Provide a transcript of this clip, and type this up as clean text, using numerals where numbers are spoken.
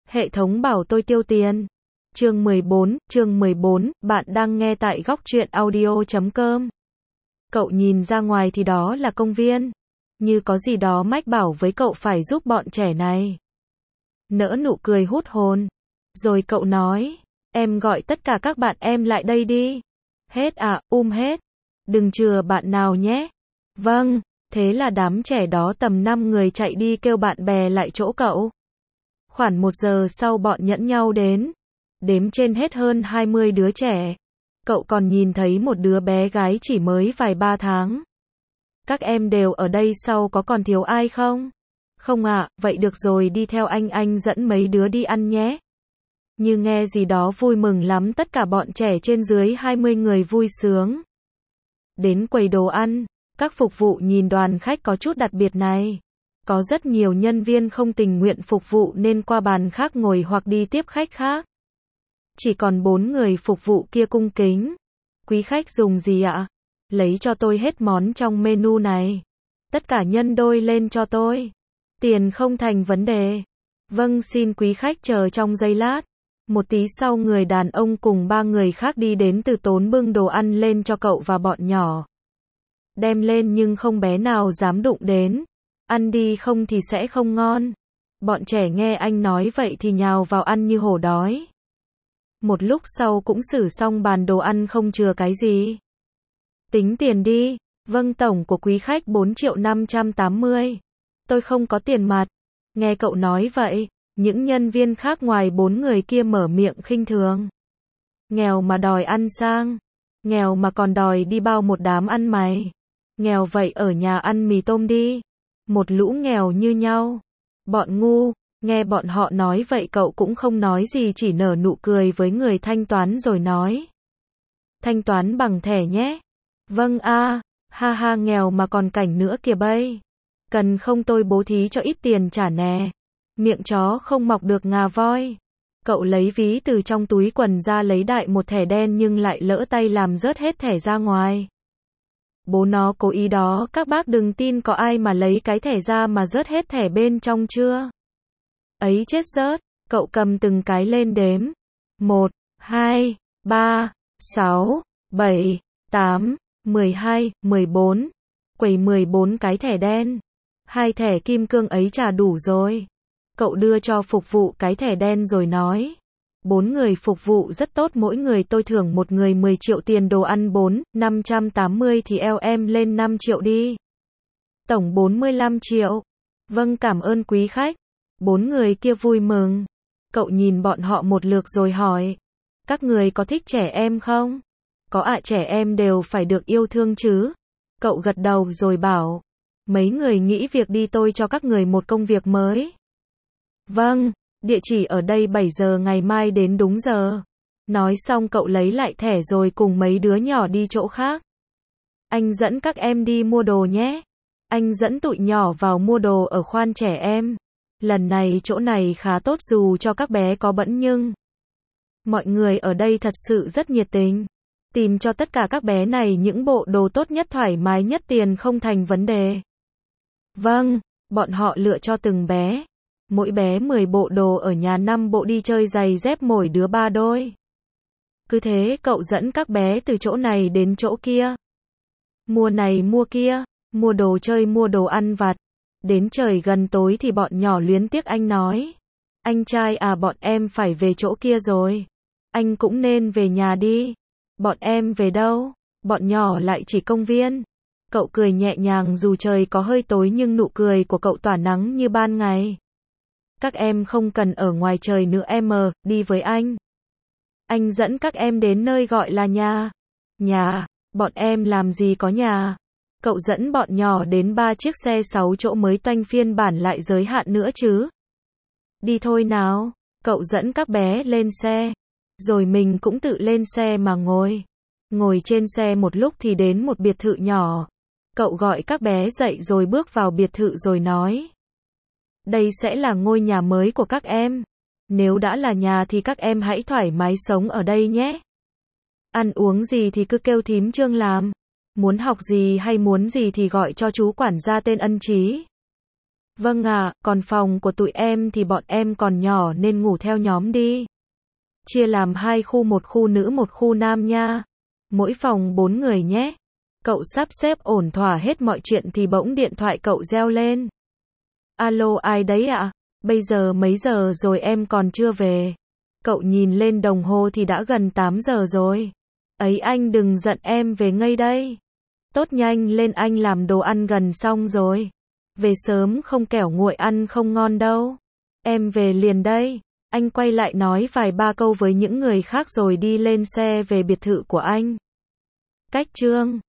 Hệ thống bảo tôi tiêu tiền. Chương 14, bạn đang nghe tại góc truyện audio.com. Cậu nhìn ra ngoài thì đó là công viên. Như có gì đó mách bảo với cậu phải giúp bọn trẻ này. Nở nụ cười hút hồn. Rồi cậu nói, em gọi tất cả các bạn em lại đây đi. Hết à, hết. Đừng chừa bạn nào nhé. Vâng, thế là đám trẻ đó tầm 5 người chạy đi kêu bạn bè lại chỗ cậu. Khoảng 1 giờ sau bọn nhẫn nhau đến. Đếm trên hết hơn 20 đứa trẻ. Cậu còn nhìn thấy một đứa bé gái chỉ mới vài 3 tháng. Các em đều ở đây sau có còn thiếu ai không? Không ạ, vậy được rồi đi theo anh dẫn mấy đứa đi ăn nhé. Như nghe gì đó vui mừng lắm, tất cả bọn trẻ trên dưới 20 người vui sướng. Đến quầy đồ ăn, các phục vụ nhìn đoàn khách có chút đặc biệt này. Có rất nhiều nhân viên không tình nguyện phục vụ nên qua bàn khác ngồi hoặc đi tiếp khách khác. Chỉ còn 4 người phục vụ kia cung kính. Quý khách dùng gì ạ? Lấy cho tôi hết món trong menu này. Tất cả nhân đôi lên cho tôi. Tiền không thành vấn đề. Vâng, xin quý khách chờ trong giây lát. Một tí sau người đàn ông cùng 3 người khác đi đến từ tốn bưng đồ ăn lên cho cậu và bọn nhỏ. Đem lên nhưng không bé nào dám đụng đến. Ăn đi không thì sẽ không ngon. Bọn trẻ nghe anh nói vậy thì nhào vào ăn như hổ đói. Một lúc sau cũng xử xong bàn đồ ăn không chừa cái gì. Tính tiền đi. Vâng, tổng của quý khách 4.580. Tôi không có tiền mặt. Nghe cậu nói vậy, những nhân viên khác ngoài 4 người kia mở miệng khinh thường. Nghèo mà đòi ăn sang. Nghèo mà còn đòi đi bao một đám ăn mày. Nghèo vậy ở nhà ăn mì tôm đi. Một lũ nghèo như nhau. Bọn ngu. Nghe bọn họ nói vậy cậu cũng không nói gì, chỉ nở nụ cười với người thanh toán rồi nói. Thanh toán bằng thẻ nhé. Vâng a, ha ha, nghèo mà còn cảnh nữa kìa bây. Cần không tôi bố thí cho ít tiền trả nè. Miệng chó không mọc được ngà voi. Cậu lấy ví từ trong túi quần ra lấy đại một thẻ đen nhưng lại lỡ tay làm rớt hết thẻ ra ngoài. Bố nó cố ý đó, các bác đừng tin có ai mà lấy cái thẻ ra mà rớt hết thẻ bên trong chưa. Ấy chết rớt, cậu cầm từng cái lên đếm. 1, 2, 3, 6, 7, 8, 12, 14. Quầy 14 cái thẻ đen. 2 thẻ kim cương ấy trả đủ rồi. Cậu đưa cho phục vụ cái thẻ đen rồi nói. 4 người phục vụ rất tốt, mỗi người tôi thưởng một người 10 triệu tiền đồ ăn 580 thì eo em lên 5 triệu đi. Tổng 45 triệu. Vâng, cảm ơn quý khách. 4 người kia vui mừng. Cậu nhìn bọn họ một lượt rồi hỏi. Các người có thích trẻ em không? Có ạ, trẻ em đều phải được yêu thương chứ. Cậu gật đầu rồi bảo. Mấy người nghĩ việc đi, tôi cho các người một công việc mới. Vâng, địa chỉ ở đây 7 giờ ngày mai đến đúng giờ. Nói xong cậu lấy lại thẻ rồi cùng mấy đứa nhỏ đi chỗ khác. Anh dẫn các em đi mua đồ nhé. Anh dẫn tụi nhỏ vào mua đồ ở khoan trẻ em. Lần này chỗ này khá tốt dù cho các bé có bẵng nhưng mọi người ở đây thật sự rất nhiệt tình. Tìm cho tất cả các bé này những bộ đồ tốt nhất, thoải mái nhất, tiền không thành vấn đề. Vâng, bọn họ lựa cho từng bé. Mỗi bé 10 bộ đồ ở nhà, 5 bộ đi chơi, giày dép mỗi đứa 3 đôi. Cứ thế cậu dẫn các bé từ chỗ này đến chỗ kia. Mua này mua kia, mua đồ chơi, mua đồ ăn vặt. Đến trời gần tối thì bọn nhỏ luyến tiếc anh nói. Anh trai à, bọn em phải về chỗ kia rồi. Anh cũng nên về nhà đi. Bọn em về đâu? Bọn nhỏ lại chỉ công viên. Cậu cười nhẹ nhàng dù trời có hơi tối nhưng nụ cười của cậu tỏa nắng như ban ngày. Các em không cần ở ngoài trời nữa em, đi với anh. Anh dẫn các em đến nơi gọi là nhà. Nhà, bọn em làm gì có nhà. Cậu dẫn bọn nhỏ đến 3 chiếc xe 6 chỗ mới toanh, phiên bản lại giới hạn nữa chứ. Đi thôi nào. Cậu dẫn các bé lên xe. Rồi mình cũng tự lên xe mà ngồi. Ngồi trên xe một lúc thì đến một biệt thự nhỏ. Cậu gọi các bé dậy rồi bước vào biệt thự rồi nói. Đây sẽ là ngôi nhà mới của các em. Nếu đã là nhà thì các em hãy thoải mái sống ở đây nhé. Ăn uống gì thì cứ kêu thím Trương làm. Muốn học gì hay muốn gì thì gọi cho chú quản gia tên Ân Trí. Vâng ạ, còn phòng của tụi em thì bọn em còn nhỏ nên ngủ theo nhóm đi. Chia làm 2 khu, một khu nữ một khu nam nha. Mỗi phòng 4 người nhé. Cậu sắp xếp ổn thỏa hết mọi chuyện thì bỗng điện thoại cậu reo lên. Alo, ai đấy ạ? Bây giờ mấy giờ rồi em còn chưa về? Cậu nhìn lên đồng hồ thì đã gần 8 giờ rồi. Ấy anh đừng giận, em về ngay đây. Tốt, nhanh lên anh, làm đồ ăn gần xong rồi. Về sớm không kẻo nguội ăn không ngon đâu. Em về liền đây. Anh quay lại nói vài ba câu với những người khác rồi đi lên xe về biệt thự của anh. Cách chương